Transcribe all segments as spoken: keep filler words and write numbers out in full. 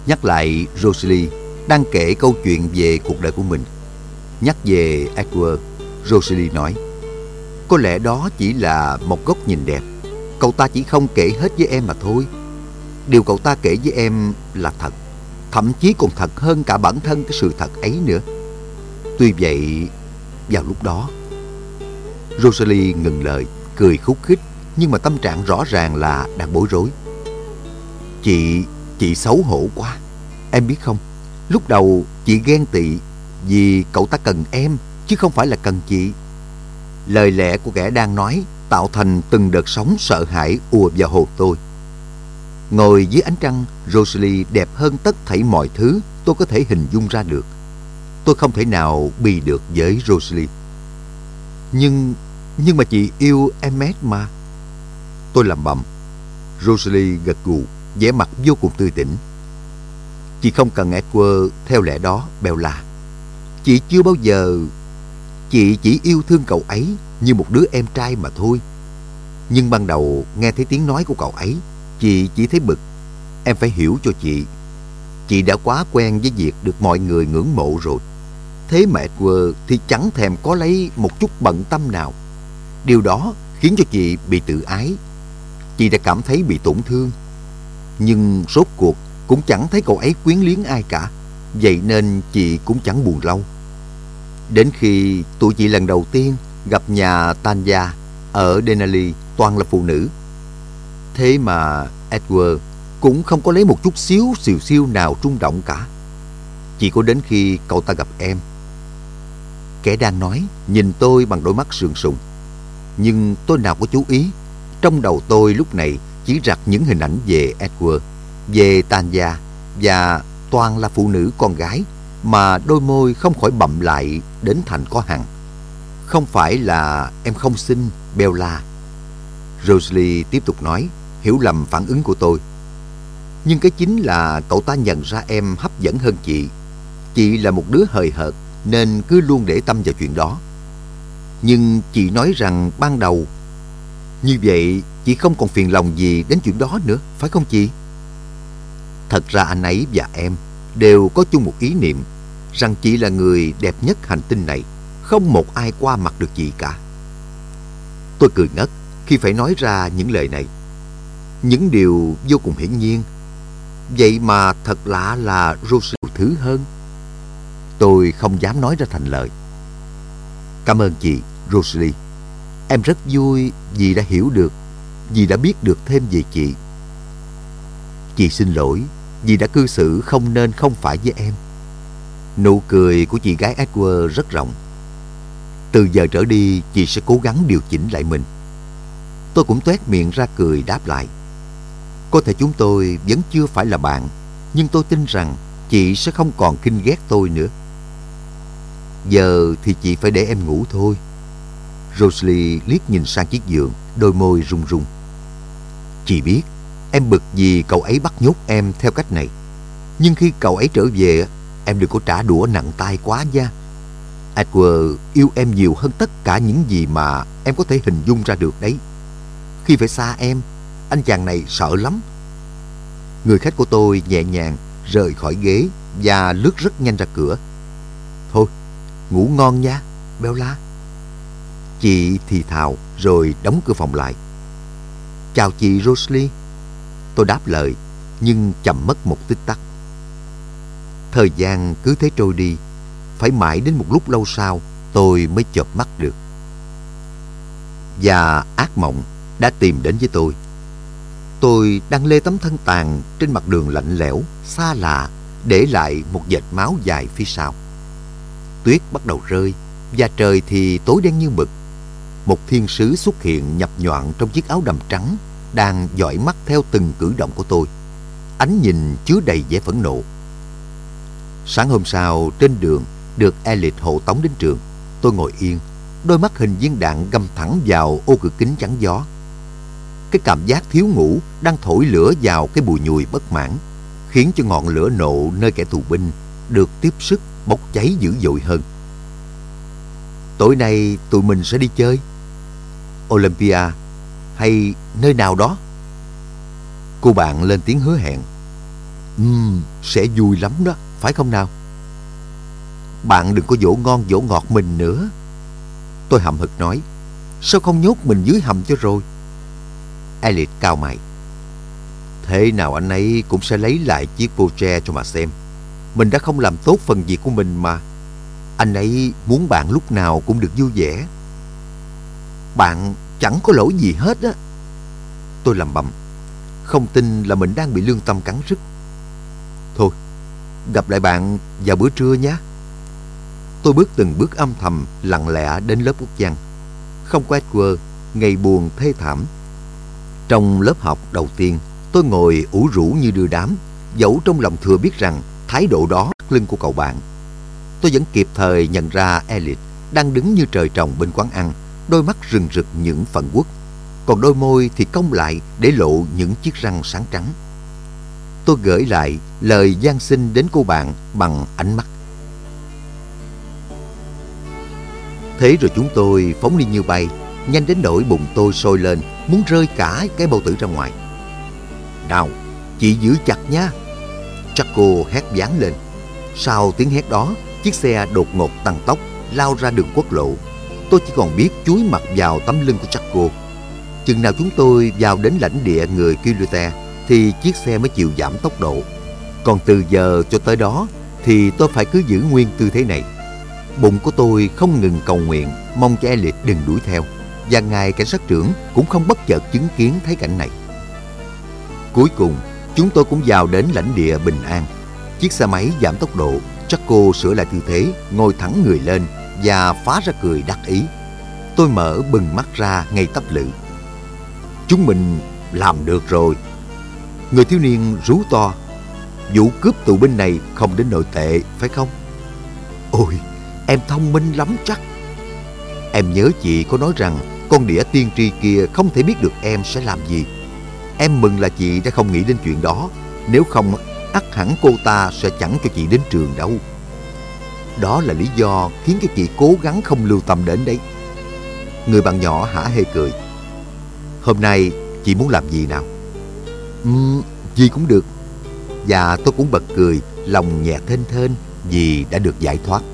Nhắc lại Rosalie đang kể câu chuyện về cuộc đời của mình. Nhắc về Edward, Rosalie nói: có lẽ đó chỉ là một góc nhìn đẹp. Cậu ta chỉ không kể hết với em mà thôi. Điều cậu ta kể với em là thật, thậm chí còn thật hơn cả bản thân cái sự thật ấy nữa. Tuy vậy, vào lúc đó... Rosalie ngừng lời, cười khúc khích, nhưng mà tâm trạng rõ ràng là đang bối rối. Chị, chị xấu hổ quá. Em biết không, lúc đầu chị ghen tị vì cậu ta cần em, chứ không phải là cần chị. Lời lẽ của kẻ đang nói tạo thành từng đợt sóng sợ hãi ùa vào hồn tôi. Ngồi dưới ánh trăng, Rosalie đẹp hơn tất thảy mọi thứ tôi có thể hình dung ra được. Tôi không thể nào bì được với Rosalie. Nhưng, nhưng mà chị yêu Emmett mà. Tôi lẩm bẩm. Rosalie gật gù, vẻ mặt vô cùng tươi tỉnh. Chị không cần Edward theo lẽ đó, Bella. Chị chưa bao giờ... Chị chỉ yêu thương cậu ấy như một đứa em trai mà thôi. Nhưng ban đầu nghe thấy tiếng nói của cậu ấy, chị chỉ thấy bực. Em phải hiểu cho chị. Chị đã quá quen với việc được mọi người ngưỡng mộ rồi. Thế mà Edward thì chẳng thèm có lấy một chút bận tâm nào. Điều đó khiến cho chị bị tự ái. Chị đã cảm thấy bị tổn thương. Nhưng rốt cuộc cũng chẳng thấy cậu ấy quyến luyến ai cả. Vậy nên chị cũng chẳng buồn lâu. Đến khi tụi chị lần đầu tiên gặp nhà Tanya ở Denali toàn là phụ nữ. Thế mà Edward cũng không có lấy một chút xíu xìu xiu nào rung động cả. Chỉ có đến khi cậu ta gặp em. Kẻ đang nói nhìn tôi bằng đôi mắt sườn sùng. Nhưng tôi nào có chú ý. Trong đầu tôi lúc này chỉ rặt những hình ảnh về Edward, về Tanya, và toàn là phụ nữ con gái mà đôi môi không khỏi bậm lại đến thành có hằn. Không phải là em không xinh, Bella. Rosalie tiếp tục nói, hiểu lầm phản ứng của tôi. Nhưng cái chính là cậu ta nhận ra em hấp dẫn hơn chị. Chị là một đứa hời hợt nên cứ luôn để tâm vào chuyện đó. Nhưng chị nói rằng ban đầu như vậy chị không còn phiền lòng gì đến chuyện đó nữa, phải không chị? Thật ra anh ấy và em đều có chung một ý niệm rằng chị là người đẹp nhất hành tinh này. Không một ai qua mặt được chị cả. Tôi cười ngất khi phải nói ra những lời này. Những điều vô cùng hiển nhiên. Vậy mà thật lạ là Rosalie thứ hơn. Tôi không dám nói ra thành lời. Cảm ơn chị, Rosalie. Em rất vui vì đã hiểu được, vì đã biết được thêm về chị. Chị xin lỗi vì đã cư xử không nên không phải với em. Nụ cười của chị gái Edward rất rộng. Từ giờ trở đi chị sẽ cố gắng điều chỉnh lại mình. Tôi cũng toét miệng ra cười đáp lại. Có thể chúng tôi vẫn chưa phải là bạn, nhưng tôi tin rằng chị sẽ không còn khinh ghét tôi nữa. Giờ thì chị phải để em ngủ thôi. Rosalie liếc nhìn sang chiếc giường, đôi môi run run. Chị biết em bực vì cậu ấy bắt nhốt em theo cách này. Nhưng khi cậu ấy trở về, em đừng có trả đũa nặng tay quá nha. Edward yêu em nhiều hơn tất cả những gì mà em có thể hình dung ra được đấy. Khi phải xa em, anh chàng này sợ lắm. Người khách của tôi nhẹ nhàng rời khỏi ghế và lướt rất nhanh ra cửa. Thôi, ngủ ngon nha, Bella. Chị thì thào rồi đóng cửa phòng lại. Chào chị Rosalie. Tôi đáp lời, nhưng chậm mất một tích tắc. Thời gian cứ thế trôi đi. Phải mãi đến một lúc lâu sau tôi mới chợp mắt được. Và ác mộng đã tìm đến với tôi. Tôi đang lê tấm thân tàn trên mặt đường lạnh lẽo, xa lạ, để lại một vệt máu dài phía sau. Tuyết bắt đầu rơi, và trời thì tối đen như mực. Một thiên sứ xuất hiện nhập nhoạng trong chiếc áo đầm trắng, đang dõi mắt theo từng cử động của tôi. Ánh nhìn chứa đầy vẻ phẫn nộ. Sáng hôm sau, trên đường, được Elliot hộ tống đến trường, tôi ngồi yên, đôi mắt hình viên đạn găm thẳng vào ô cửa kính chắn gió. Cái cảm giác thiếu ngủ đang thổi lửa vào cái bùi nhùi bất mãn, khiến cho ngọn lửa nộ nơi kẻ tù binh được tiếp sức bốc cháy dữ dội hơn. Tối nay tụi mình sẽ đi chơi Olympia hay nơi nào đó. Cô bạn lên tiếng hứa hẹn. Ừm, sẽ vui lắm đó, phải không nào? Bạn đừng có dỗ ngon dỗ ngọt mình nữa. Tôi hậm hực nói. Sao không nhốt mình dưới hầm cho rồi? Elliot cau mày. Thế nào anh ấy cũng sẽ lấy lại chiếc Voyager cho mà xem. Mình đã không làm tốt phần việc của mình mà. Anh ấy muốn bạn lúc nào cũng được vui vẻ. Bạn chẳng có lỗi gì hết á. Tôi lẩm bẩm, không tin là mình đang bị lương tâm cắn rứt. Thôi, gặp lại bạn vào bữa trưa nhé. Tôi bước từng bước âm thầm lặng lẽ đến lớp quốc văn. Không có Edward, ngày buồn thê thảm. Trong lớp học đầu tiên, tôi ngồi ủ rũ như đưa đám, dẫu trong lòng thừa biết rằng thái độ đó thắt lưng của cậu bạn. Tôi vẫn kịp thời nhận ra Elliot đang đứng như trời trồng bên quán ăn, đôi mắt rừng rực những phần uất, còn đôi môi thì cong lại để lộ những chiếc răng sáng trắng. Tôi gửi lại lời van xin đến cô bạn bằng ánh mắt. Thế rồi chúng tôi phóng đi như bay, nhanh đến nỗi bụng tôi sôi lên, muốn rơi cả cái bao tử ra ngoài. Nào, chị giữ chặt nhá! Jaco hét vang lên. Sau tiếng hét đó, chiếc xe đột ngột tăng tốc, lao ra đường quốc lộ. Tôi chỉ còn biết chúi mặt vào tấm lưng của Jaco. Chừng nào chúng tôi vào đến lãnh địa người Quileute thì chiếc xe mới chịu giảm tốc độ. Còn từ giờ cho tới đó thì tôi phải cứ giữ nguyên tư thế này. Bụng của tôi không ngừng cầu nguyện, mong cho Elliot đừng đuổi theo. Và ngài cảnh sát trưởng cũng không bất chợt chứng kiến thấy cảnh này. Cuối cùng, chúng tôi cũng vào đến lãnh địa bình an. Chiếc xe máy giảm tốc độ, Jaco sửa lại tư thế, ngồi thẳng người lên và phá ra cười đắc ý. Tôi mở bừng mắt ra ngay tấp lự. Chúng mình làm được rồi. Người thiếu niên rú to. Vụ cướp tù binh này không đến nỗi tệ, phải không? Ôi, em thông minh lắm chắc. Em nhớ chị có nói rằng con đĩa tiên tri kia không thể biết được em sẽ làm gì. Em mừng là chị đã không nghĩ đến chuyện đó. Nếu không, ắt hẳn cô ta sẽ chẳng cho chị đến trường đâu. Đó là lý do khiến cho chị cố gắng không lưu tâm đến đấy. Người bạn nhỏ hả hê cười. Hôm nay chị muốn làm gì nào? Uhm, gì cũng được. Và tôi cũng bật cười, lòng nhẹ thênh thênh vì đã được giải thoát.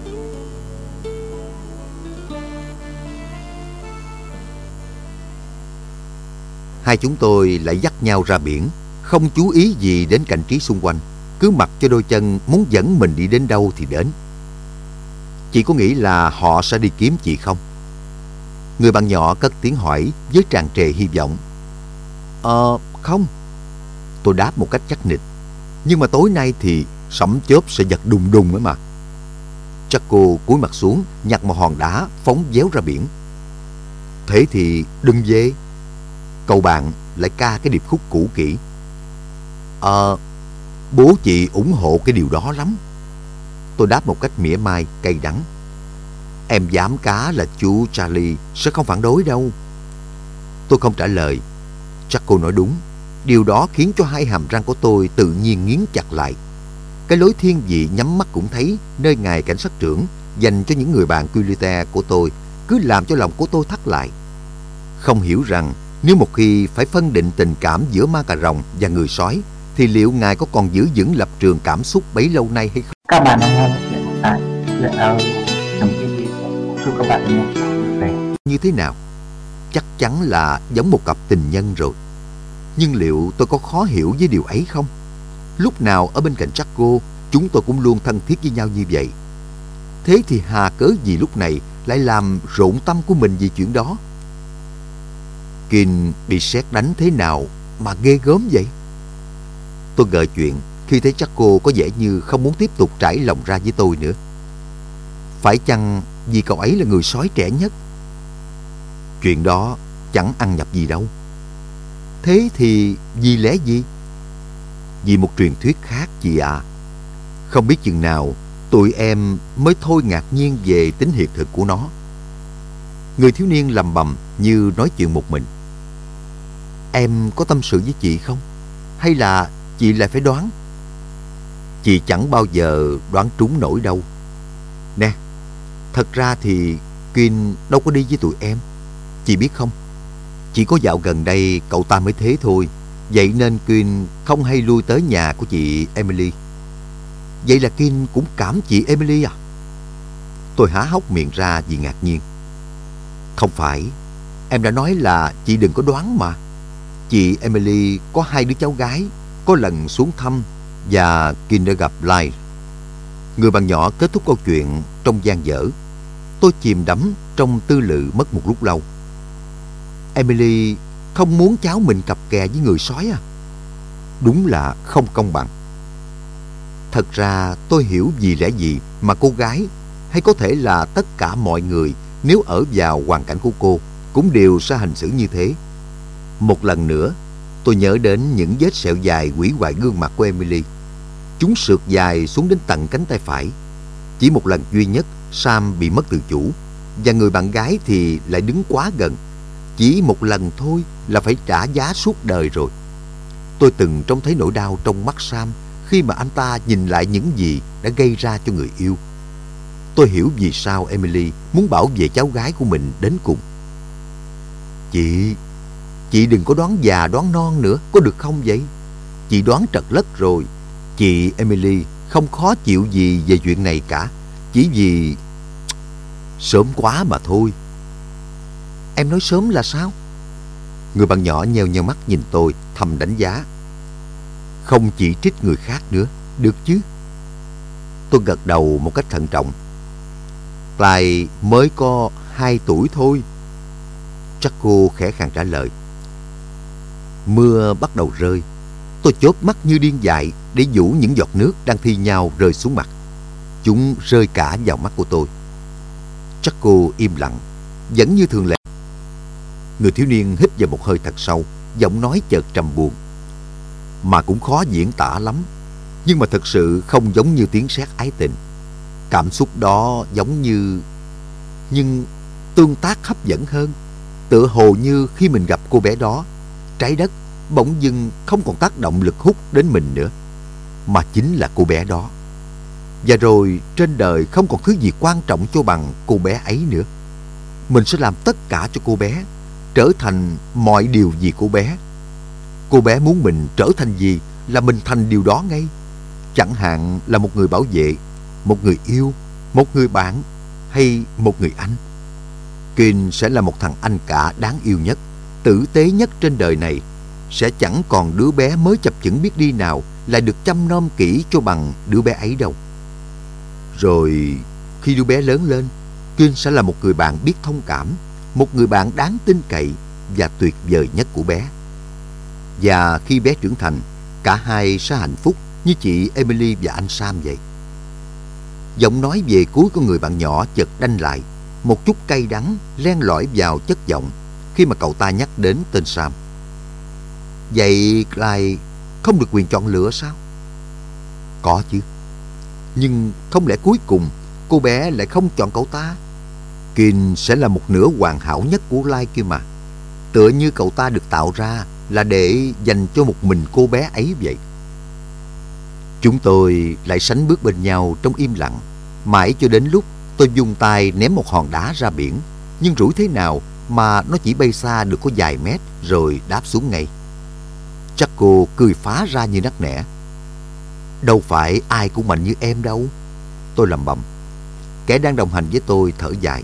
Hai chúng tôi lại dắt nhau ra biển, không chú ý gì đến cảnh trí xung quanh, cứ mặc cho đôi chân muốn dẫn mình đi đến đâu thì đến. Chị có nghĩ là họ sẽ đi kiếm chị không? Người bạn nhỏ cất tiếng hỏi với tràn trề hy vọng. Ờ, không. Tôi đáp một cách chắc nịch. Nhưng mà tối nay thì sấm chớp sẽ giật đùng đùng ấy mà. Jaco cúi mặt xuống, nhặt một hòn đá, phóng véo ra biển. Thế thì đừng về. Cậu bạn lại ca cái điệp khúc cũ kỹ. Ờ, bố chị ủng hộ cái điều đó lắm. Tôi đáp một cách mỉa mai, cay đắng. Em dám cá là chú Charlie sẽ không phản đối đâu. Tôi không trả lời. Chắc cô nói đúng. Điều đó khiến cho hai hàm răng của tôi tự nhiên nghiến chặt lại. Cái lối thiên vị nhắm mắt cũng thấy nơi ngài cảnh sát trưởng dành cho những người bạn Quileute của tôi cứ làm cho lòng của tôi thắt lại. Không hiểu rằng nếu một khi phải phân định tình cảm giữa ma cà rồng và người sói thì liệu ngài có còn giữ vững lập trường cảm xúc bấy lâu nay hay không? Các bạn đang nghe chuyện tại chuyện audio trong ti vi. Chúc các bạn nghe vui vẻ. Như thế nào? Chắc chắn là giống một cặp tình nhân rồi. Nhưng liệu tôi có khó hiểu với điều ấy không? Lúc nào ở bên cạnh Jaco, chúng tôi cũng luôn thân thiết với nhau như vậy. Thế thì hà cớ gì lúc này lại làm rộn tâm của mình vì chuyện đó? Kin bị sét đánh thế nào mà ghê gớm vậy? Tôi gợi chuyện khi thấy Jaco có vẻ như không muốn tiếp tục trải lòng ra với tôi nữa. Phải chăng vì cậu ấy là người sói trẻ nhất? Chuyện đó chẳng ăn nhập gì đâu. Thế thì vì lẽ gì? Vì một truyền thuyết khác chị ạ. À. Không biết chừng nào tụi em mới thôi ngạc nhiên về tính hiện thực của nó. Người thiếu niên lầm bầm như nói chuyện một mình. Em có tâm sự với chị không? Hay là chị lại phải đoán? Chị chẳng bao giờ đoán trúng nổi đâu. Nè, thật ra thì Kin đâu có đi với tụi em. Chị biết không? Chỉ có dạo gần đây cậu ta mới thế thôi. Vậy nên Quinn không hay lui tới nhà của chị Emily. Vậy là Quinn cũng cảm chị Emily à? Tôi há hốc miệng ra vì ngạc nhiên. Không phải, em đã nói là chị đừng có đoán mà. Chị Emily có hai đứa cháu gái, có lần xuống thăm và Quinn đã gặp Blythe. Người bạn nhỏ kết thúc câu chuyện trong dang dở. Tôi chìm đắm trong tư lự mất một lúc lâu. Emily không muốn cháu mình cặp kè với người sói à? Đúng là không công bằng. Thật ra tôi hiểu vì lẽ gì mà cô gái, hay có thể là tất cả mọi người, nếu ở vào hoàn cảnh của cô, cũng đều sẽ hành xử như thế. Một lần nữa, tôi nhớ đến những vết sẹo dài hủy hoại gương mặt của Emily. Chúng sượt dài xuống đến tận cánh tay phải. Chỉ một lần duy nhất, Sam bị mất tự chủ, và người bạn gái thì lại đứng quá gần. Chỉ một lần thôi là phải trả giá suốt đời rồi. Tôi từng trông thấy nỗi đau trong mắt Sam khi mà anh ta nhìn lại những gì đã gây ra cho người yêu. Tôi hiểu vì sao Emily muốn bảo vệ cháu gái của mình đến cùng. Chị, chị đừng có đoán già đoán non nữa, có được không vậy? Chị đoán trật lất rồi. Chị Emily không khó chịu gì về chuyện này cả. Chỉ vì sớm quá mà thôi. Em nói sớm là sao? Người bạn nhỏ nheo nheo mắt nhìn tôi, thầm đánh giá. Không chỉ trích người khác nữa, được chứ? Tôi gật đầu một cách thận trọng. Clyde mới có hai tuổi thôi. Jaco khẽ khàng trả lời. Mưa bắt đầu rơi. Tôi chớp mắt như điên dại để dụ những giọt nước đang thi nhau rơi xuống mặt. Chúng rơi cả vào mắt của tôi. Jaco im lặng, vẫn như thường lệ. Người thiếu niên hít vào một hơi thật sâu, giọng nói chợt trầm buồn. Mà cũng khó diễn tả lắm, nhưng mà thật sự không giống như tiếng sét ái tình. Cảm xúc đó giống như... nhưng tương tác hấp dẫn hơn. Tựa hồ như khi mình gặp cô bé đó, trái đất bỗng dưng không còn tác động lực hút đến mình nữa, mà chính là cô bé đó. Và rồi trên đời không còn thứ gì quan trọng cho bằng cô bé ấy nữa. Mình sẽ làm tất cả cho cô bé, trở thành mọi điều vì cô bé. Cô bé muốn mình trở thành gì là mình thành điều đó ngay. Chẳng hạn là một người bảo vệ, một người yêu, một người bạn hay một người anh. Quinn sẽ là một thằng anh cả đáng yêu nhất, tử tế nhất trên đời này. Sẽ chẳng còn đứa bé mới chập chững biết đi nào lại được chăm nom kỹ cho bằng đứa bé ấy đâu. Rồi khi đứa bé lớn lên, Quinn sẽ là một người bạn biết thông cảm, một người bạn đáng tin cậy và tuyệt vời nhất của bé. Và khi bé trưởng thành, cả hai sẽ hạnh phúc như chị Emily và anh Sam vậy. Giọng nói về cuối của người bạn nhỏ chợt đanh lại, một chút cay đắng len lỏi vào chất giọng khi mà cậu ta nhắc đến tên Sam. Vậy Clyde không được quyền chọn lựa sao? Có chứ. Nhưng không lẽ cuối cùng cô bé lại không chọn cậu ta? Quinn sẽ là một nửa hoàn hảo nhất của Clyde kia mà. Tựa như cậu ta được tạo ra là để dành cho một mình cô bé ấy vậy. Chúng tôi lại sánh bước bên nhau trong im lặng, mãi cho đến lúc tôi dùng tay ném một hòn đá ra biển. Nhưng rủi thế nào mà nó chỉ bay xa được có vài mét rồi đáp xuống ngay. Jaco cười phá ra như nắc nẻ. Đâu phải ai cũng mạnh như em đâu. Tôi lẩm bẩm. Kẻ đang đồng hành với tôi thở dài.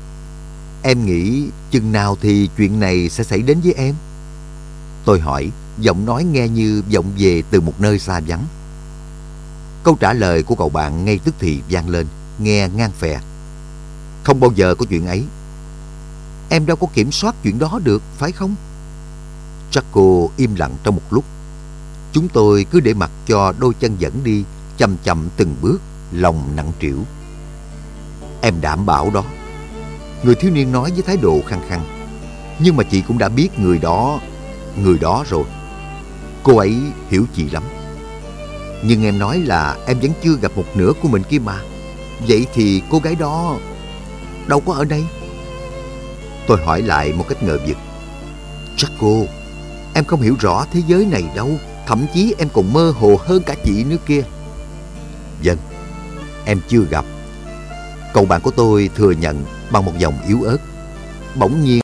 Em nghĩ chừng nào thì chuyện này sẽ xảy đến với em? Tôi hỏi, giọng nói nghe như vọng về từ một nơi xa vắng. Câu trả lời của cậu bạn ngay tức thì vang lên, nghe ngang phè. Không bao giờ có chuyện ấy. Em đâu có kiểm soát chuyện đó được, phải không? Jaco im lặng trong một lúc. Chúng tôi cứ để mặc cho đôi chân dẫn đi, chậm chậm từng bước, lòng nặng trĩu. Em đảm bảo đó. Người thiếu niên nói với thái độ khăng khăng. Nhưng mà chị cũng đã biết người đó, người đó rồi. Cô ấy hiểu chị lắm. Nhưng em nói là em vẫn chưa gặp một nửa của mình kia mà. Vậy thì cô gái đó đâu có ở đây? Tôi hỏi lại một cách ngờ vực. Jaco, em không hiểu rõ thế giới này đâu. Thậm chí em còn mơ hồ hơn cả chị nữa kia. Vâng, em chưa gặp. Cậu bạn của tôi thừa nhận bằng một giọng yếu ớt. Bỗng nhiên